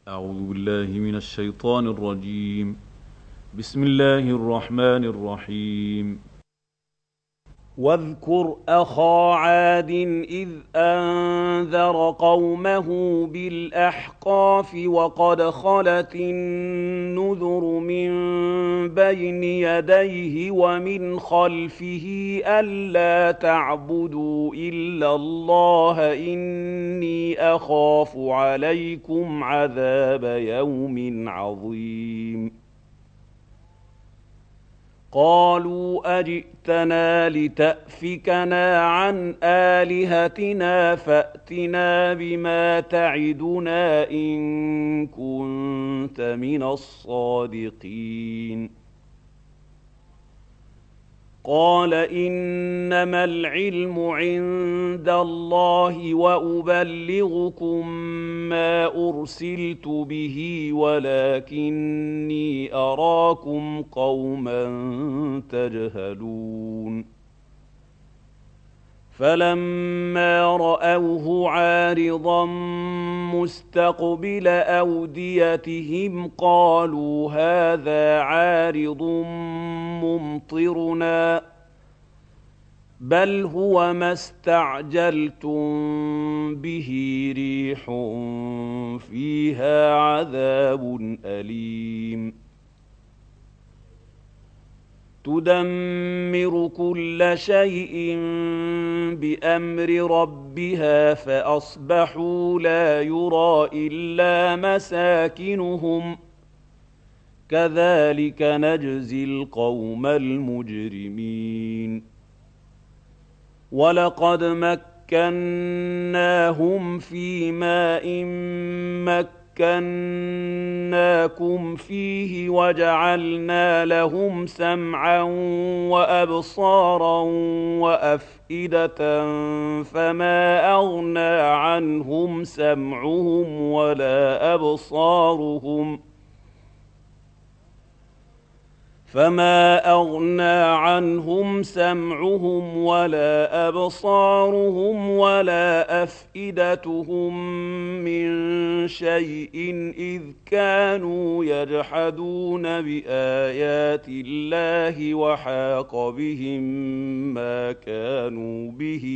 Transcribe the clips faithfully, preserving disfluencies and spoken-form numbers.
أعوذ بالله من الشيطان الرجيم. بسم الله الرحمن الرحيم. واذكر أخا عاد إذ أنذر قومه بالأحقاف وقد خلت النذر من بين يديه ومن خلفه ألا تعبدوا إلا الله إني أخاف عليكم عذاب يوم عظيم. قالوا أجئتنا لتأفكنا عن آلهتنا فأتنا بما تعدنا إن كنت من الصادقين. قال إنما العلم عند الله وأبلغكم ما أرسلت به ولكني أراكم قوما تجهلون. فلما رأوه عارضا مستقبل أوديتهم قالوا هذا عارض ممطرنا بل هو ما استعجلتم به ريح فيها عذاب أليم تدمر كل شيء بأمر ربها فأصبحوا لا يرى إلا مساكنهم كذلك نجزي القوم المجرمين. ولقد مكناهم في ماء مكناكم فيه وجعلنا لهم سمعا وأبصارا وأفئدة فما أغنى عنهم سمعهم ولا أبصارهم فما أغنى عنهم سمعهم ولا أبصارهم ولا أفئدتهم من شيء إذ كانوا يجحدون بآيات الله وحاق بهم ما كانوا به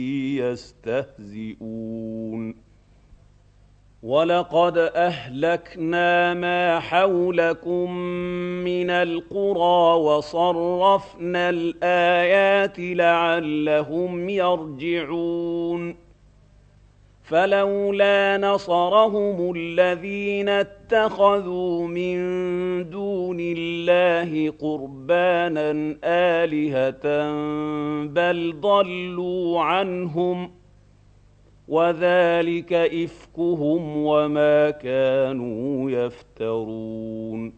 يستهزئون. ولقد أهلكنا ما حولكم من القرى وصرفنا الآيات لعلهم يرجعون. فلولا نصرهم الذين اتخذوا من دون الله قربانا آلهة بل ضلوا عنهم وذلك إفكهم وما كانوا يفترون.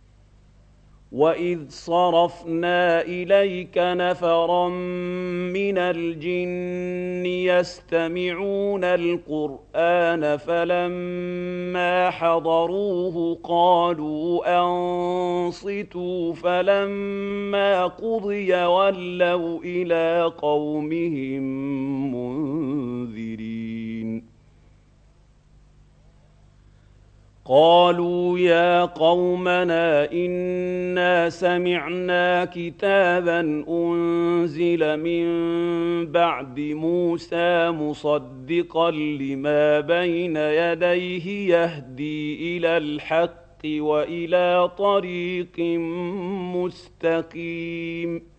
وإذ صرفنا إليك نفرا من الجن يستمعون القرآن فلما حضروه قالوا أنصتوا فلما قضي ولوا إلى قومهم منذرين. قالوا يا قومنا إنا سمعنا كتابا أنزل من بعد موسى مصدقا لما بين يديه يهدي إلى الحق وإلى طريق مستقيم.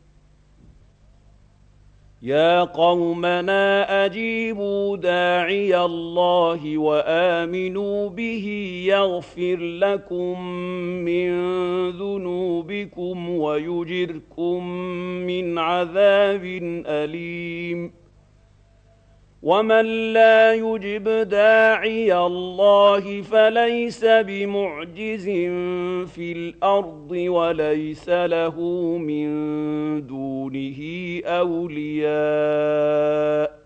يا قومنا أجيبوا داعي الله وآمنوا به يغفر لكم من ذنوبكم ويجركم من عذاب أليم. ومن لا يجب داعي الله فليس بمعجز في الأرض وليس له من دونه أولياء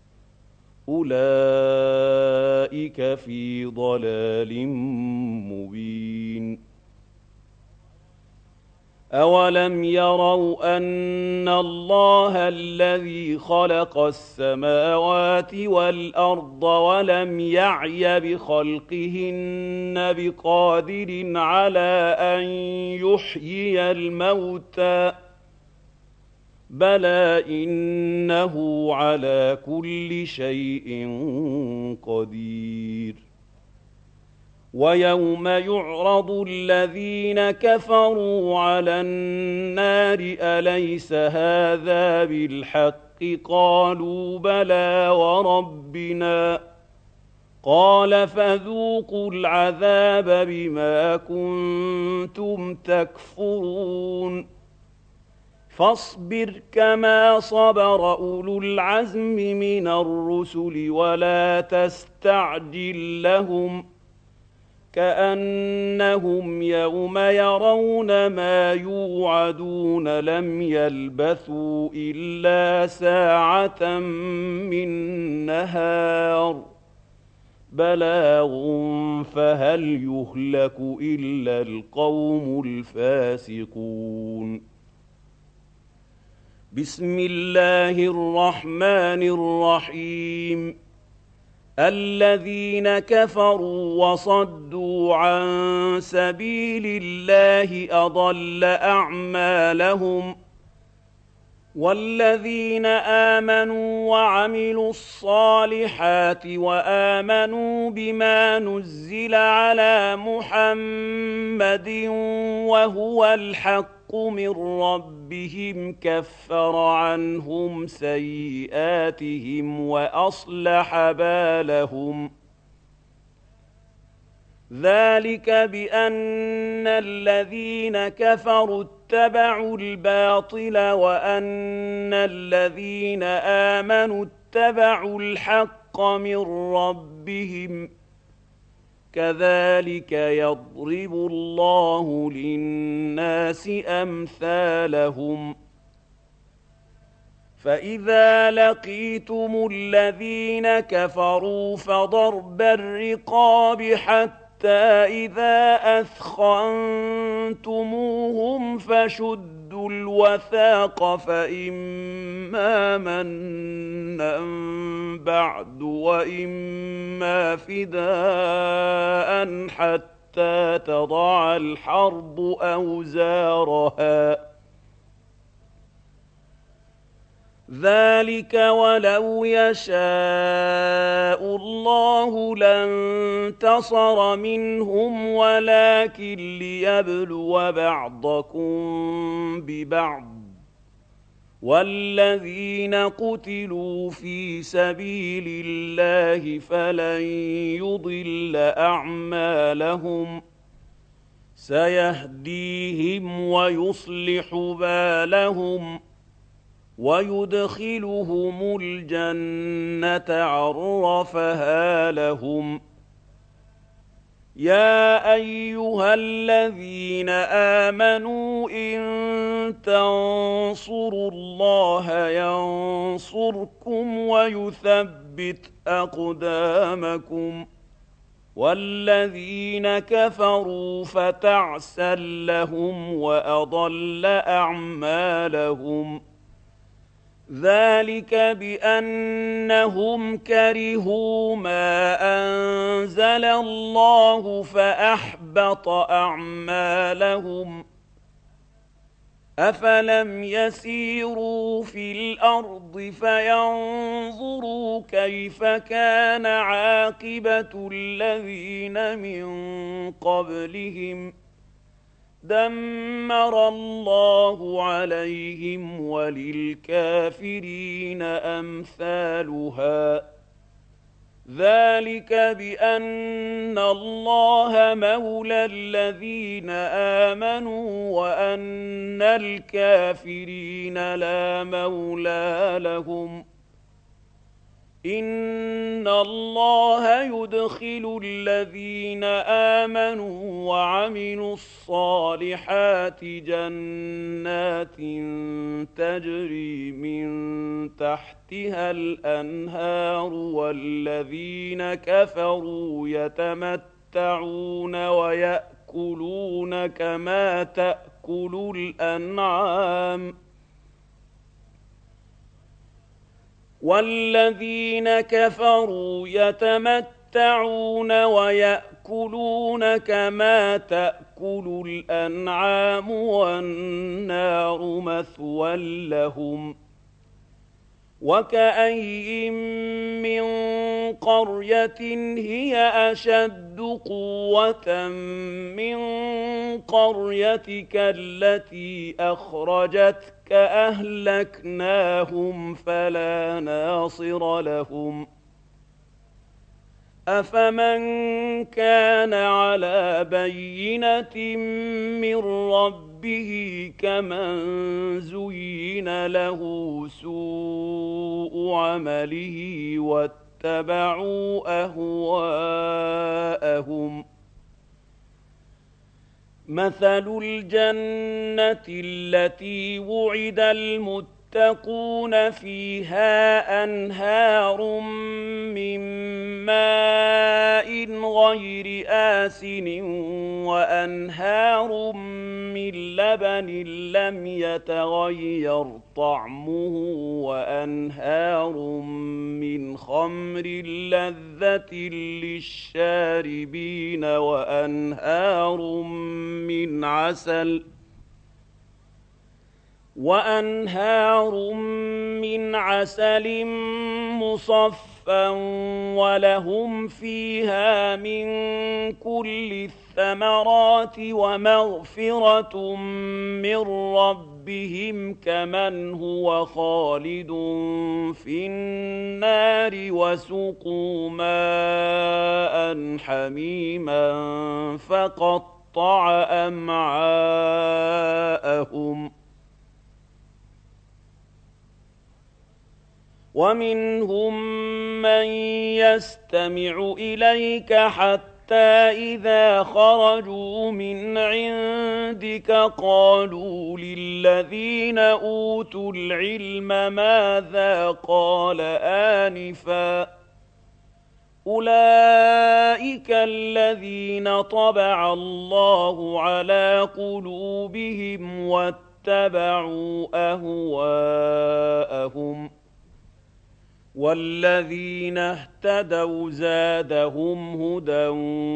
أولئك في ضلال مبين. أَوَلَمْ يَرَوْا أَنَّ اللَّهَ الَّذِي خَلَقَ السَّمَاوَاتِ وَالْأَرْضَ وَلَمْ يَعْيَ بِخَلْقِهِنَّ بِقَادِرٍ عَلَىٰ أَن يُحْيِيَ الْمَوْتَىٰ ۚ بَلَىٰ إِنَّهُ عَلَىٰ كُلِّ شَيْءٍ قَدِيرٌ وَيَوْمَ يُعْرَضُ الَّذِينَ كَفَرُوا عَلَى النَّارِ أَلَيْسَ هَٰذَا بِالْحَقِّ ۖ قَالُوا بَلَىٰ وَرَبِّنَا ۚ قَالَ فَذُوقُوا الْعَذَابَ بِمَا كُنتُمْ تَكْفُرُونَ فَاصْبِرْ كَمَا صَبَرَ أُولُو الْعَزْمِ مِنَ الرُّسُلِ وَلَا تَسْتَعْجِل لَّهُمْ ۚ كَأَنَّهُمْ يَوْمَ يَرَوْنَ مَا يُوعَدُونَ لَمْ يَلْبَثُوا إِلَّا سَاعَةً مِّن نَّهَارٍ بَلَاغٌ فَهَلْ يُهْلَكُ إِلَّا الْقَوْمُ الْفَاسِقُونَ بسم الله الرحمن الرحيم الذين كفروا وصدوا عن سبيل الله أضل أعمالهم والذين آمنوا وعملوا الصالحات وآمنوا بما نزل على محمد وهو الحق من ربهم كفر عنهم سيئاتهم وأصلح بالهم ذلك بأن الذين كفروا اتبعوا الباطل وأن الذين آمنوا اتبعوا الحق من ربهم كذلك يضرب الله للناس أمثالهم فإذا لقيتم الذين كفروا فضرب الرقاب حتى إذا أثخنتموهم فشدوا الوثاق فإما منا بعد وإما فداء حتى تضع الحرب أوزارها ذلك ولو يشاء الله لانتصر منهم ولكن ليبلو بعضكم ببعض والذين قتلوا في سبيل الله فلن يضل أعمالهم سيهديهم ويصلح بالهم ويدخلهم الجنة عرفها لهم يا أيها الذين آمنوا إن تنصروا الله ينصركم ويثبت أقدامكم والذين كفروا فتعسا لهم وأضل أعمالهم ذلك بأنهم كرهوا ما أنزل الله فأحبط أعمالهم أفلم يسيروا في الأرض فينظروا كيف كان عاقبة الذين من قبلهم دمر الله عليهم وللكافرين أمثالها ذلك بأن الله مولى الذين آمنوا وأن الكافرين لا مولى لهم إن الله يدخل الذين آمنوا وعملوا الصالحات جنات تجري من تحتها الأنهار والذين كفروا يتمتعون ويأكلون يأكلون كما تأكل الأنعام والذين كفروا يتمتعون ويأكلون كما تأكل الأنعام والنار مثوى لهم وكأي من قرية هي أشد قوة من قريتك التي أخرجتك أهلكناهم فلا ناصر لهم أفمن كان على بينة من ربه كمن زين له سوء عمله واتبعوا أهواءهم مثل الجنة التي وعد المتقون فيها أنهار من ماء غير آسن وأنهار من لبن لم يتغير طعمه وأنهار من خمر لذة للشاربين وأنهار من عسل وأنهار من عسل مصفى ولهم فيها من كل الثمرات ومغفرة من ربهم كمن هو خالد في النار وسقوا ماء حميما فقطع أمعاءهم ومنهم من يستمع إليك حتى إذا خرجوا من عندك قالوا للذين أوتوا العلم ماذا قال آنفا أولئك الذين طبع الله على قلوبهم واتبعوا أهواءهم والذين اهتدوا زادهم هدى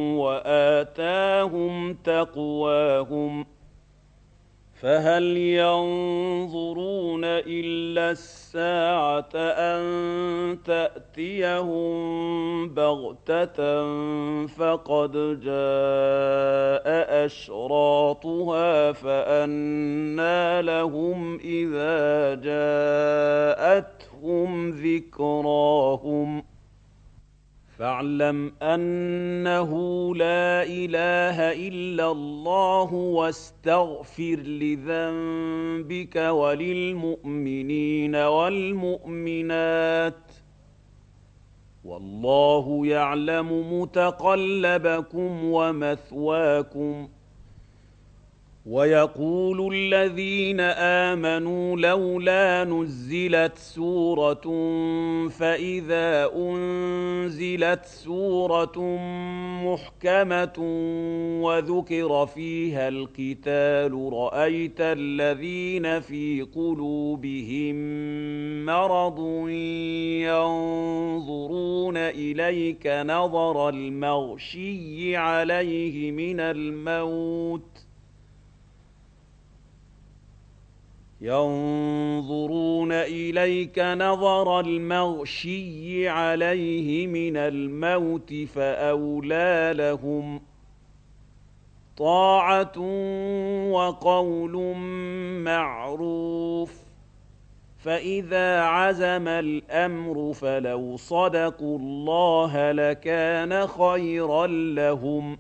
وآتاهم تقواهم فهل ينظرون إلا الساعة أن تأتيهم بغتة فقد جاء أشراطها فأنى لهم إذا جاءتهم ذكراهم فاعلم أنه لا إله إلا الله واستغفر لذنبك وللمؤمنين والمؤمنات والله يعلم متقلبكم ومثواكم ويقول الذين آمنوا لولا نزلت سورة فإذا أنزلت سورة محكمة وذكر فيها القتال رأيت الذين في قلوبهم مرض ينظرون إليك نظر المغشي عليه من الموت ينظرون إليك نظر المغشي عليه من الموت فأولى لهم طاعة وقول معروف فإذا عزم الأمر فلو صدقوا الله لكان خيرا لهم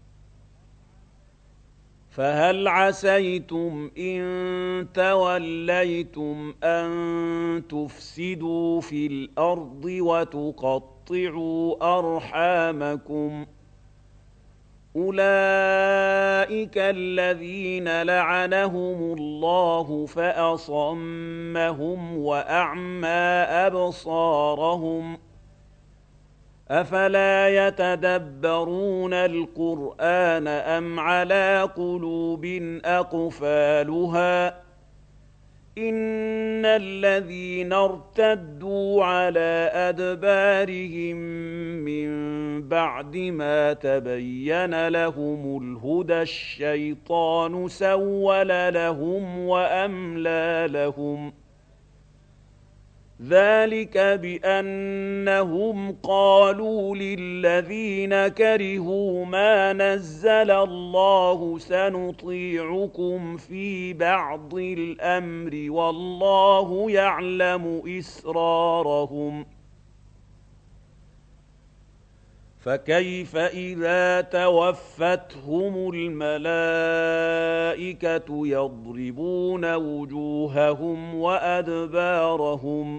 فهل عسيتم إن توليتم أن تفسدوا في الأرض وتقطعوا أرحامكم أولئك الذين لعنهم الله فأصمهم وأعمى أبصارهم أفلا يتدبرون القرآن أم على قلوب أقفالها إن الذين ارتدوا على أدبارهم من بعد ما تبين لهم الهدى الشيطان سول لهم وأملى لهم ذلك بأنهم قالوا للذين كرهوا ما نزل الله سنطيعكم في بعض الأمر والله يعلم إسرارهم فكيف إذا توفتهم الملائكة يضربون وجوههم وأدبارهم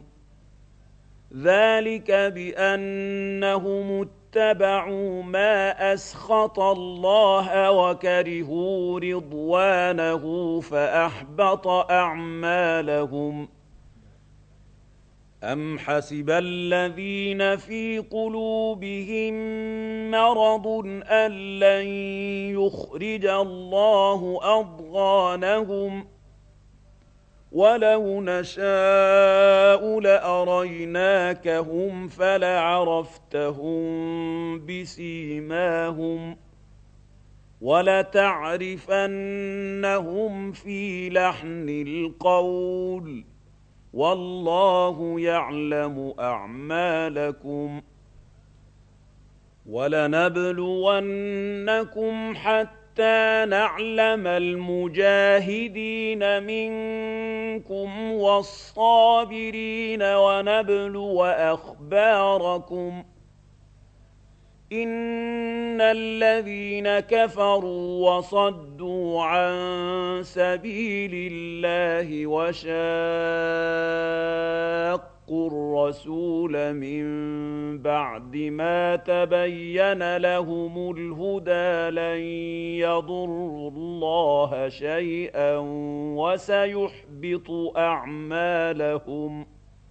ذلك بأنهم اتبعوا ما أسخط الله وكرهوا رضوانه فأحبط أعمالهم أم حسب الذين في قلوبهم مرض أن لن يخرج الله أضغانهم ولو نشاء لأريناكهم فلعرفتهم بسيماهم ولتعرفنهم في لحن القول والله يعلم أعمالكم ولنبلونكم حتى نعلم المجاهدين منكم والصابرين ونبلو أخباركم إن الذين كفروا وصدوا عن سبيل الله وشاقوا الرسول من بعد ما تبين لهم الهدى لن يضروا الله شيئا وسيحبط أعمالهم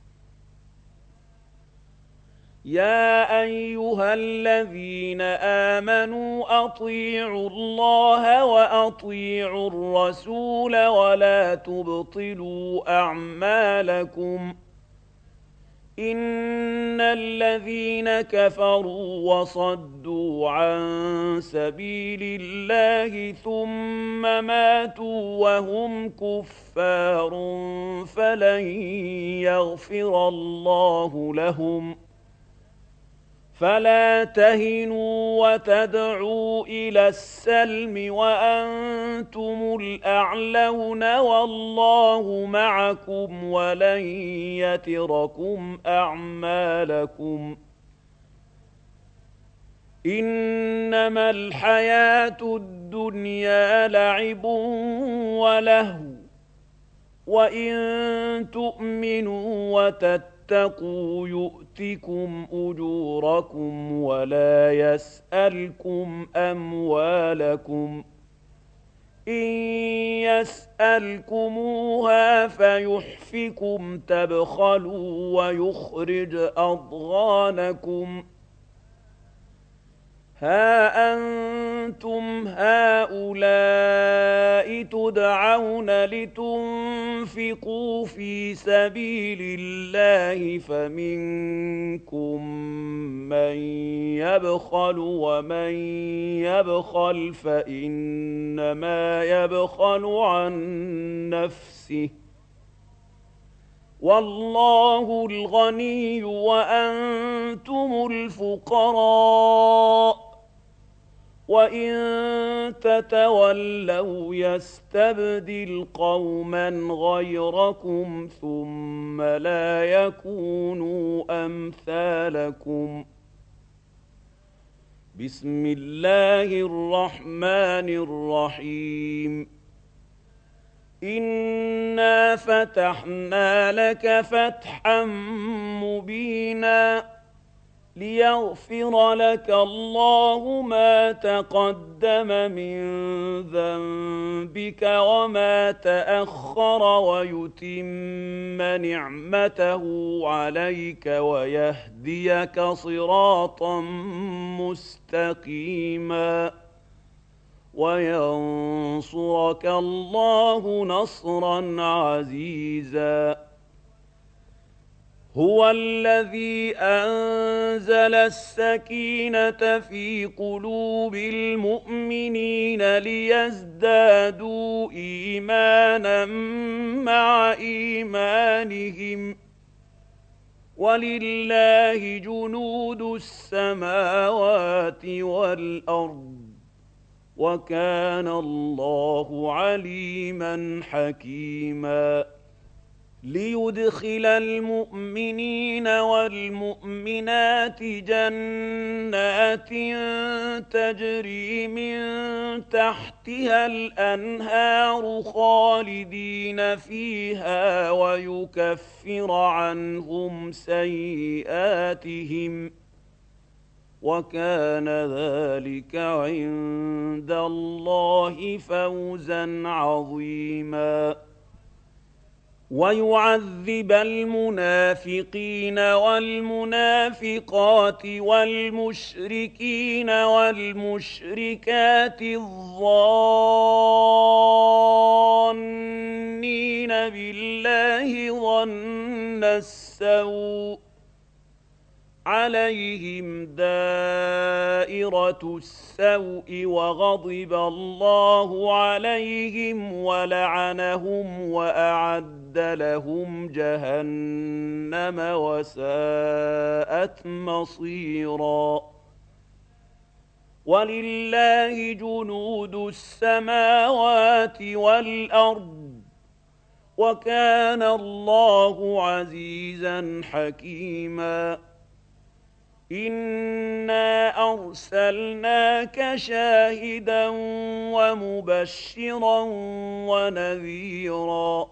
يا أيها الذين آمنوا أطيعوا الله وأطيعوا الرسول ولا تبطلوا أعمالكم إن الذين كفروا وصدوا عن سبيل الله ثم ماتوا وهم كفار فلن يغفر الله لهم فلا تهنوا وتدعوا إلى السلم وأنتم الأعلون والله معكم ولن يتركم أعمالكم إنما الحياة الدنيا لعب ولهو وإن تؤمنوا وتتقوا اتقوا يؤتكم أجوركم ولا يسألكم أموالكم إن يسألكموها فيحفكم تبخلوا ويخرج أضغانكم ها أنتم هؤلاء تدعون لتنفقوا في سبيل الله فمنكم من يبخل ومن يبخل فإنما يبخل عن نفسه والله الغني وأنتم الفقراء وإن تتولوا يستبدل قوما غيركم ثم لا يكونوا أمثالكم بسم الله الرحمن الرحيم إنا فتحنا لك فتحا مبينا ليغفر لك الله ما تقدم من ذنبك وما تأخر ويتم نعمته عليك ويهديك صراطا مستقيما وينصرك الله نصرا عزيزا. هو الذي أنزل السكينة في قلوب المؤمنين ليزدادوا إيمانا مع إيمانهم ولله جنود السماوات والأرض وكان الله عليما حكيما. ليدخل المؤمنين والمؤمنات جنات تجري من تحتها الأنهار خالدين فيها ويكفر عنهم سيئاتهم وكان ذلك عند الله فوزا عظيما. ويعذب المنافقين والمنافقات والمشركين والمشركات الظانين بالله ظن السوء عليهم دائرة السوء وغضب الله عليهم ولعنهم وأعد لهم جهنم وساءت مصيرا. ولله جنود السماوات والأرض وكان الله عزيزا حكيما. إنا أرسلناك شاهدا ومبشرا ونذيرا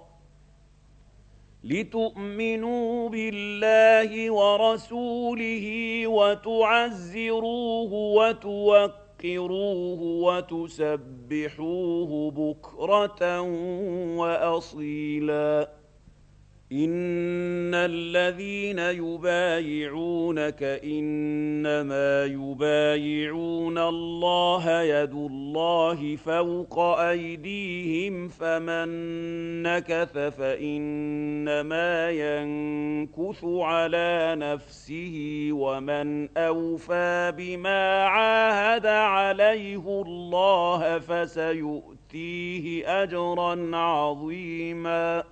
لتؤمنوا بالله ورسوله وتعزروه وتوقروه وتسبحوه بكرة وأصيلا. إن الذين يبايعونك إنما يبايعون الله يد الله فوق أيديهم فمن نكث فإنما ينكث على نفسه ومن أوفى بما عاهد عليه الله فسيؤتيه أجرا عظيما.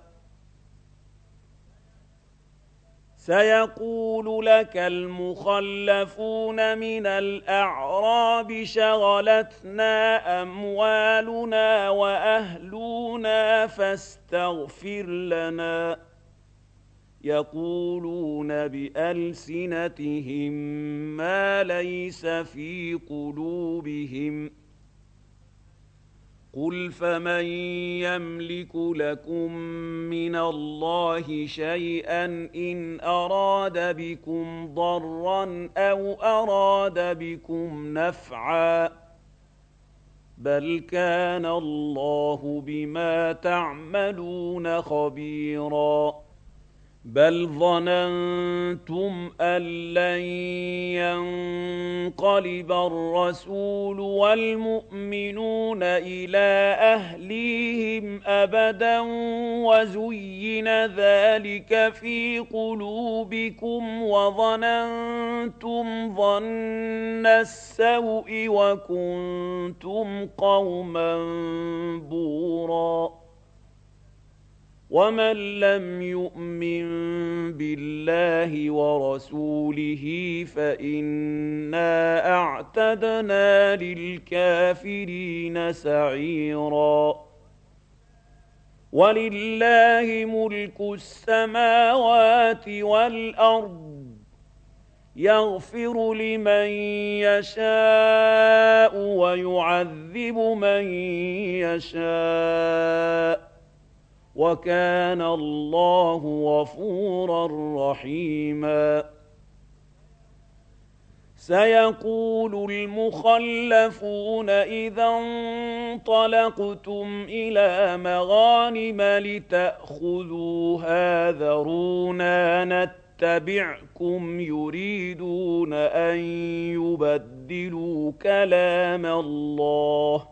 سيقول لك المخلفون من الأعراب شغلتنا أموالنا وأهلنا فاستغفر لنا يقولون بألسنتهم ما ليس في قلوبهم قل فمن يملك لكم من الله شيئا إن أراد بكم ضرا أو أراد بكم نفعا بل كان الله بما تعملون خبيرا. بل ظننتم أن لن ينقلب الرسول والمؤمنون إلى أهليهم أبدا وزين ذلك في قلوبكم وظننتم ظن السوء وكنتم قوما بوراً. ومن لم يؤمن بالله ورسوله فإنا أعتدنا للكافرين سعيرا. ولله ملك السماوات والأرض يغفر لمن يشاء ويعذب من يشاء وكان الله غفورا رحيما. سيقول المخلفون إذا انطلقتم إلى مغانم لتأخذوها ذرونا نتبعكم يريدون أن يبدلوا كلام الله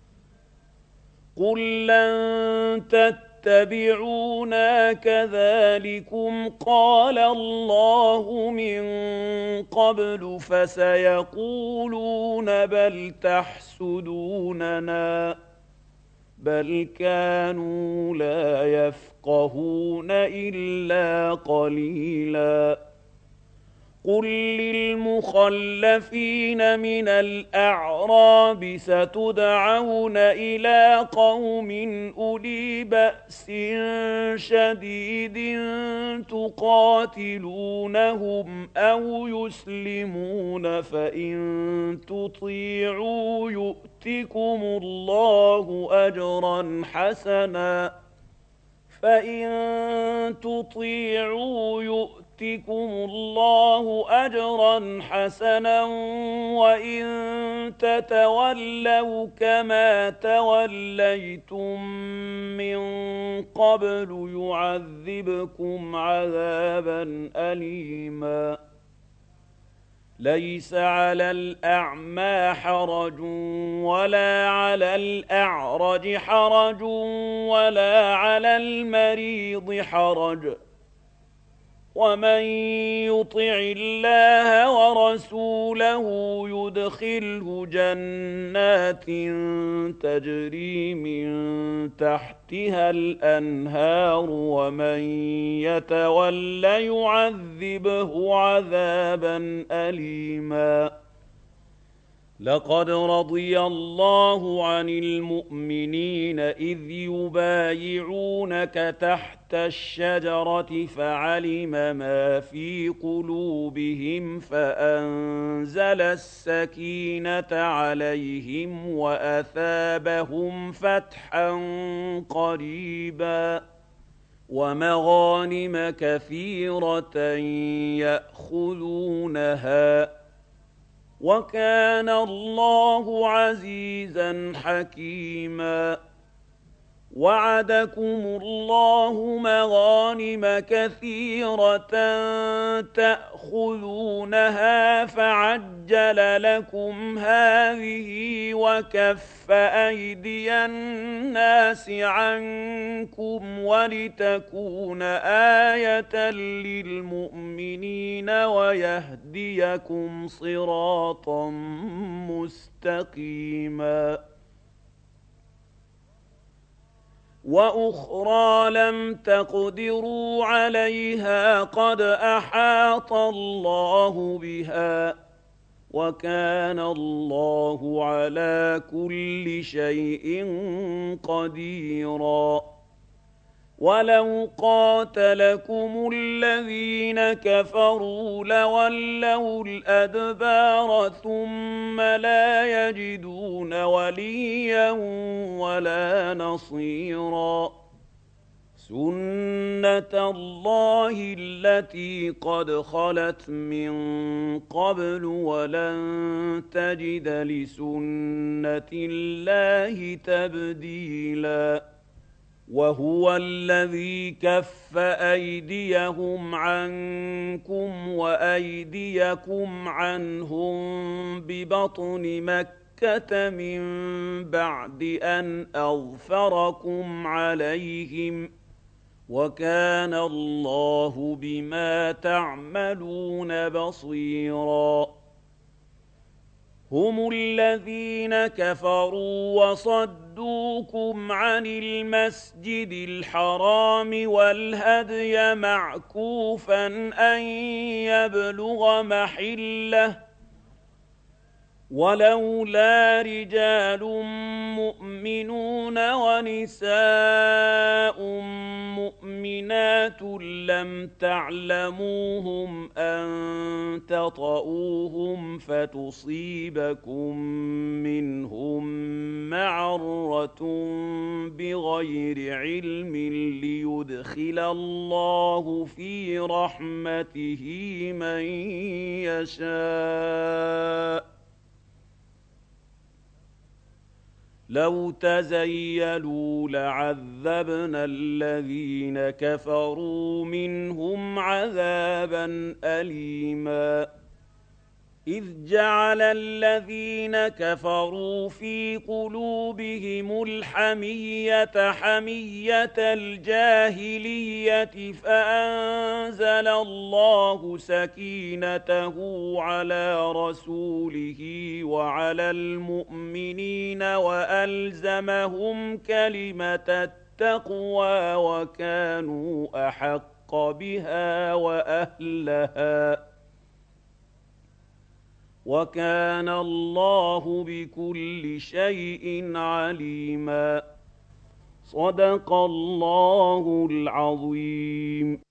قل لن تتبعونا كذلكم قال الله من قبل فسيقولون بل تحسدوننا بل كانوا لا يفقهون إلا قليلاً قل للمخلفين من الأعراب ستدعون إلى قوم أولي بأس شديد تقاتلونهم أو يسلمون فإن تطيعوا يؤتكم الله أجرا حسنا فإن تطيعوا يؤتكم الله أجرا حسنا وإن تتولوا كما توليتم من قبل يعذبكم عذابا أليما ليس على الأعمى حرج ولا على الأعرج حرج ولا على المريض حرج ومن يطع الله ورسوله يدخله جنات تجري من تحتها الأنهار ومن يتول يعذبه عذابا أليما لقد رضي الله عن المؤمنين إذ يبايعونك تحت الشجرة فعلم ما في قلوبهم فأنزل السكينة عليهم وأثابهم فتحا قريبا ومغانم كثيرة يأخذونها وكان الله عزيزا حكيما وعدكم الله مغانم كثيرة تأخذونها فعجل لكم هذه وكف أيدي الناس عنكم ولتكون آية للمؤمنين ويهديكم صراطا مستقيما وأخرى لم تقدروا عليها قد أحاط الله بها وكان الله على كل شيء قديرا ولو قاتلكم الذين كفروا لولوا الأدبار ثم لا يجدون وليا ولا نصيرا سنة الله التي قد خلت من قبل ولن تجد لسنة الله تبديلا وهو الذي كف أيديهم عنكم وأيديكم عنهم ببطن مكة من بعد أن أظفركم عليهم وكان الله بما تعملون بصيراً هم الذين كفروا وصدوكم عن المسجد الحرام والهدي معكوفا أن يبلغ محله ولولا رجال مؤمنون ونساء مؤمنات لم تعلموهم أن تطؤوهم فتصيبكم منهم مَعَرَّةٌ بِغَيْرِ عِلْمٍ لِّيُدْخِلَ اللَّهُ فِي رَحْمَتِهِ مَن يَشَاءُ. لَوْ تَزَيَّلُوا لَعَذَّبْنَا الَّذِينَ كَفَرُوا مِنْهُمْ عَذَابًا أَلِيمًا. إِذْ جَعَلَ الَّذِينَ كَفَرُوا فِي قُلُوبِهِمُ الْحَمِيَّةَ حَمِيَّةَ الْجَاهِلِيَّةِ فَأَنزَلَ اللَّهُ سَكِينَتَهُ عَلَىٰ رَسُولِهِ وَعَلَى الْمُؤْمِنِينَ وَأَلْزَمَهُمْ كَلِمَةَ التَّقْوَىٰ وَكَانُوا أَحَقَّ بِهَا وَأَهْلَهَا. وَكَانَ اللَّهُ بِكُلِّ شَيْءٍ عَلِيمًا. صدق الله العظيم.